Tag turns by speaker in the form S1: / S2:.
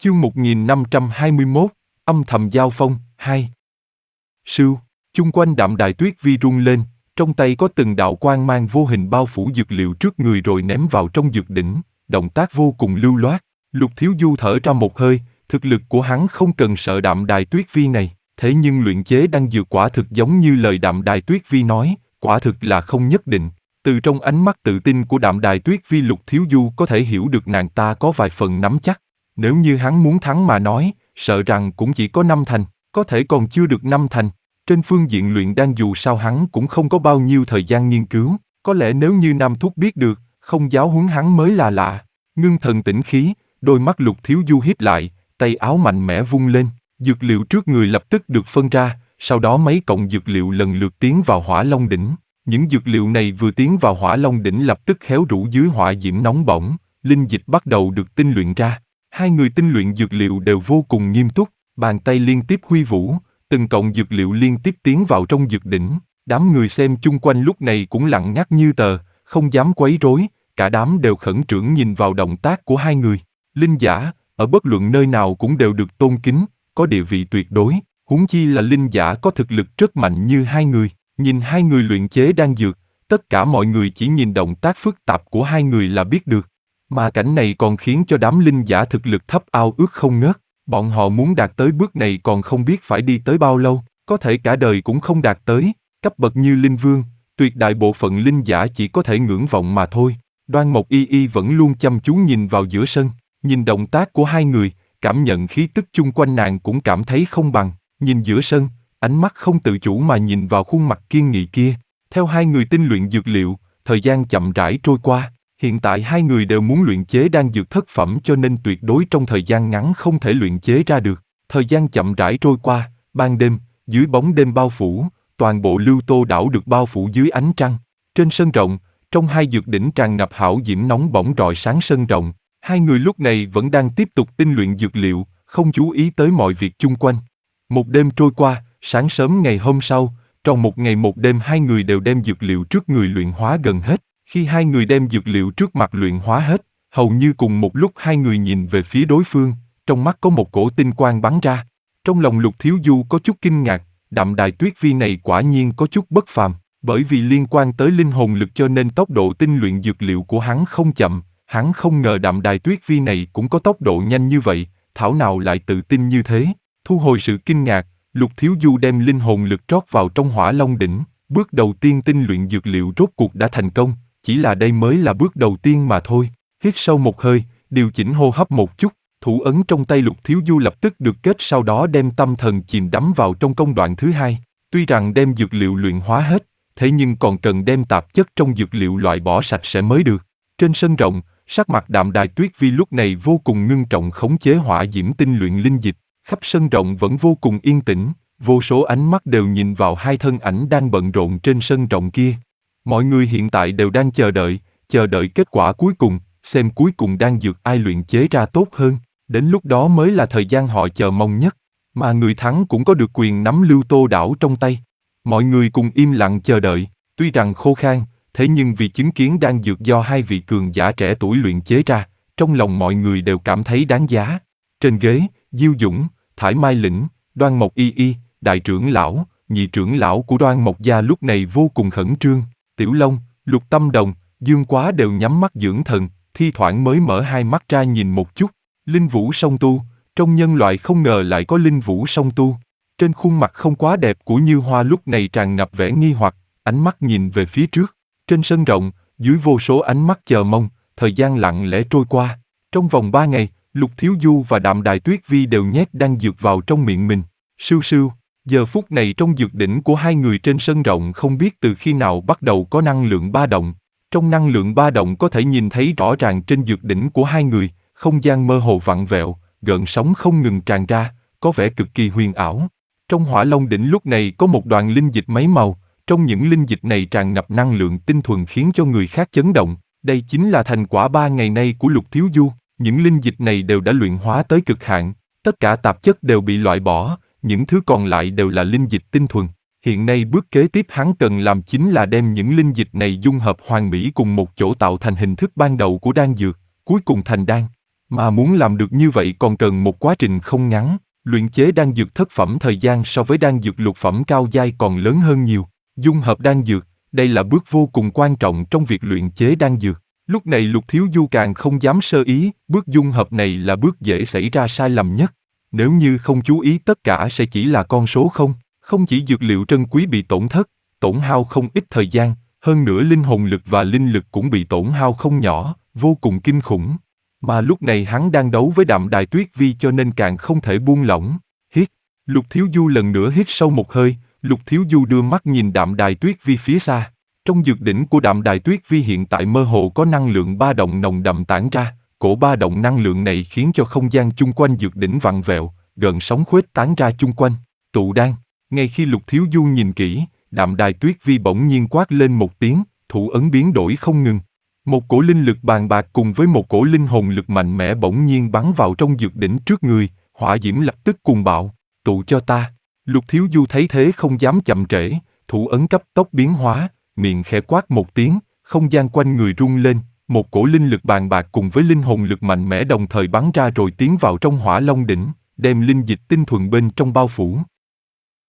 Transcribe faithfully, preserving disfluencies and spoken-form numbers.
S1: Chương một nghìn năm trăm hai mươi mốt, âm thầm giao phong, hai. Sưu, chung quanh đạm đài tuyết vi rung lên, trong tay có từng đạo quang mang vô hình bao phủ dược liệu trước người rồi ném vào trong dược đỉnh, động tác vô cùng lưu loát. Lục Thiếu Du thở ra một hơi, thực lực của hắn không cần sợ đạm đài tuyết vi này, thế nhưng luyện chế đan dược quả thực giống như lời đạm đài tuyết vi nói, quả thực là không nhất định. Từ trong ánh mắt tự tin của đạm đài tuyết vi, Lục Thiếu Du có thể hiểu được nàng ta có vài phần nắm chắc. Nếu như hắn muốn thắng mà nói, sợ rằng cũng chỉ có năm thành, có thể còn chưa được năm thành. Trên phương diện luyện đan dù sao hắn cũng không có bao nhiêu thời gian nghiên cứu, có lẽ nếu như Nam Thúc biết được, không giáo huấn hắn mới là lạ. Ngưng thần tĩnh khí, đôi mắt Lục Thiếu Du híp lại, tay áo mạnh mẽ vung lên, dược liệu trước người lập tức được phân ra, sau đó mấy cọng dược liệu lần lượt tiến vào Hỏa Long đỉnh. Những dược liệu này vừa tiến vào Hỏa Long đỉnh lập tức khéo rũ dưới hỏa diễm nóng bỏng, linh dịch bắt đầu được tinh luyện ra. Hai người tinh luyện dược liệu đều vô cùng nghiêm túc, bàn tay liên tiếp huy vũ, từng cọng dược liệu liên tiếp tiến vào trong dược đỉnh. Đám người xem chung quanh lúc này cũng lặng ngắt như tờ, không dám quấy rối, cả đám đều khẩn trương nhìn vào động tác của hai người. Linh giả, ở bất luận nơi nào cũng đều được tôn kính, có địa vị tuyệt đối, huống chi là linh giả có thực lực rất mạnh như hai người. Nhìn hai người luyện chế đan dược, tất cả mọi người chỉ nhìn động tác phức tạp của hai người là biết được. Mà cảnh này còn khiến cho đám linh giả thực lực thấp ao ước không ngớt, bọn họ muốn đạt tới bước này còn không biết phải đi tới bao lâu, có thể cả đời cũng không đạt tới, cấp bậc như linh vương, tuyệt đại bộ phận linh giả chỉ có thể ngưỡng vọng mà thôi. Đoan Mộc Y Y vẫn luôn chăm chú nhìn vào giữa sân, nhìn động tác của hai người, cảm nhận khí tức chung quanh nàng cũng cảm thấy không bằng, nhìn giữa sân, ánh mắt không tự chủ mà nhìn vào khuôn mặt kiên nghị kia. Theo hai người tinh luyện dược liệu, thời gian chậm rãi trôi qua. Hiện tại hai người đều muốn luyện chế đan dược thất phẩm cho nên tuyệt đối trong thời gian ngắn không thể luyện chế ra được. Thời gian chậm rãi trôi qua, ban đêm, dưới bóng đêm bao phủ, toàn bộ Lưu Tô đảo được bao phủ dưới ánh trăng. Trên sân rộng, trong hai dược đỉnh tràn ngập hảo diễm nóng bỏng rọi sáng sân rộng. Hai người lúc này vẫn đang tiếp tục tinh luyện dược liệu, không chú ý tới mọi việc chung quanh. Một đêm trôi qua, sáng sớm ngày hôm sau, trong một ngày một đêm hai người đều đem dược liệu trước người luyện hóa gần hết. Khi hai người đem dược liệu trước mặt luyện hóa hết, hầu như cùng một lúc hai người nhìn về phía đối phương, trong mắt có một cổ tinh quang bắn ra. Trong lòng Lục Thiếu Du có chút kinh ngạc, đạm đài tuyết vi này quả nhiên có chút bất phàm, bởi vì liên quan tới linh hồn lực cho nên tốc độ tinh luyện dược liệu của hắn không chậm, hắn không ngờ đạm đài tuyết vi này cũng có tốc độ nhanh như vậy, thảo nào lại tự tin như thế. Thu hồi sự kinh ngạc, Lục Thiếu Du đem linh hồn lực trót vào trong Hỏa Long đỉnh, bước đầu tiên tinh luyện dược liệu rốt cuộc đã thành công. Chỉ là đây mới là bước đầu tiên mà thôi. Hít sâu một hơi, điều chỉnh hô hấp một chút, thủ ấn trong tay Lục Thiếu Du lập tức được kết, sau đó đem tâm thần chìm đắm vào trong công đoạn thứ hai. Tuy rằng đem dược liệu luyện hóa hết, thế nhưng còn cần đem tạp chất trong dược liệu loại bỏ sạch sẽ mới được. Trên sân rộng, sắc mặt đạm đài tuyết vi lúc này vô cùng ngưng trọng khống chế hỏa diễm tinh luyện linh dịch. Khắp sân rộng vẫn vô cùng yên tĩnh, vô số ánh mắt đều nhìn vào hai thân ảnh đang bận rộn trên sân rộng kia. Mọi người hiện tại đều đang chờ đợi, chờ đợi kết quả cuối cùng, xem cuối cùng đan dược ai luyện chế ra tốt hơn, đến lúc đó mới là thời gian họ chờ mong nhất, mà người thắng cũng có được quyền nắm Lưu Tô đảo trong tay. Mọi người cùng im lặng chờ đợi, tuy rằng khô khan, thế nhưng vì chứng kiến đan dược do hai vị cường giả trẻ tuổi luyện chế ra, trong lòng mọi người đều cảm thấy đáng giá. Trên ghế, Diêu Dũng, Thải Mai Lĩnh, Đoan Mộc Y Y, đại trưởng lão, nhị trưởng lão của Đoan Mộc gia lúc này vô cùng khẩn trương. Tiểu Long, Lục Tâm Đồng, Dương Quá đều nhắm mắt dưỡng thần, thi thoảng mới mở hai mắt ra nhìn một chút. Linh Vũ song tu, trong nhân loại không ngờ lại có Linh Vũ song tu. Trên khuôn mặt không quá đẹp của Như Hoa lúc này tràn ngập vẻ nghi hoặc, ánh mắt nhìn về phía trước. Trên sân rộng, dưới vô số ánh mắt chờ mong, thời gian lặng lẽ trôi qua. Trong vòng ba ngày, Lục Thiếu Du và Đạm Đài Tuyết Vi đều nhét đan dược vào trong miệng mình. Sưu sưu. Giờ phút này trong dược đỉnh của hai người trên sân rộng không biết từ khi nào bắt đầu có năng lượng ba động. Trong năng lượng ba động có thể nhìn thấy rõ ràng trên dược đỉnh của hai người, không gian mơ hồ vặn vẹo, gợn sóng không ngừng tràn ra, có vẻ cực kỳ huyền ảo. Trong Hỏa Long đỉnh lúc này có một đoàn linh dịch mấy màu, trong những linh dịch này tràn ngập năng lượng tinh thuần khiến cho người khác chấn động. Đây chính là thành quả ba ngày nay của Lục Thiếu Du, những linh dịch này đều đã luyện hóa tới cực hạn, tất cả tạp chất đều bị loại bỏ. Những thứ còn lại đều là linh dịch tinh thuần. Hiện nay bước kế tiếp hắn cần làm chính là đem những linh dịch này dung hợp hoàn mỹ cùng một chỗ tạo thành hình thức ban đầu của đan dược, cuối cùng thành đan. Mà muốn làm được như vậy còn cần một quá trình không ngắn. Luyện chế đan dược thất phẩm thời gian so với đan dược lục phẩm cao giai còn lớn hơn nhiều. Dung hợp đan dược, đây là bước vô cùng quan trọng trong việc luyện chế đan dược. Lúc này Lục Thiếu Du càng không dám sơ ý, bước dung hợp này là bước dễ xảy ra sai lầm nhất. Nếu như không chú ý tất cả sẽ chỉ là con số không. Không chỉ dược liệu trân quý bị tổn thất, tổn hao không ít thời gian, hơn nữa linh hồn lực và linh lực cũng bị tổn hao không nhỏ, vô cùng kinh khủng. Mà lúc này hắn đang đấu với Đạm Đài Tuyết Vi cho nên càng không thể buông lỏng. Hít, Lục Thiếu Du lần nữa hít sâu một hơi, Lục Thiếu Du đưa mắt nhìn Đạm Đài Tuyết Vi phía xa. Trong dược đỉnh của Đạm Đài Tuyết Vi hiện tại mơ hồ có năng lượng ba động nồng đậm tản ra, cổ ba động năng lượng này khiến cho không gian chung quanh dược đỉnh vặn vẹo, gần sóng khuếch tán ra chung quanh. Tụ đan, ngay khi Lục Thiếu Du nhìn kỹ, Đạm Đài Tuyết Vi bỗng nhiên quát lên một tiếng, thủ ấn biến đổi không ngừng. Một cổ linh lực bàn bạc cùng với một cổ linh hồn lực mạnh mẽ bỗng nhiên bắn vào trong dược đỉnh trước người, hỏa diễm lập tức cuồng bạo, tụ cho ta. Lục Thiếu Du thấy thế không dám chậm trễ, thủ ấn cấp tốc biến hóa, miệng khẽ quát một tiếng, không gian quanh người rung lên, một cổ linh lực bàn bạc cùng với linh hồn lực mạnh mẽ đồng thời bắn ra rồi tiến vào trong hỏa long đỉnh, đem linh dịch tinh thuần bên trong bao phủ.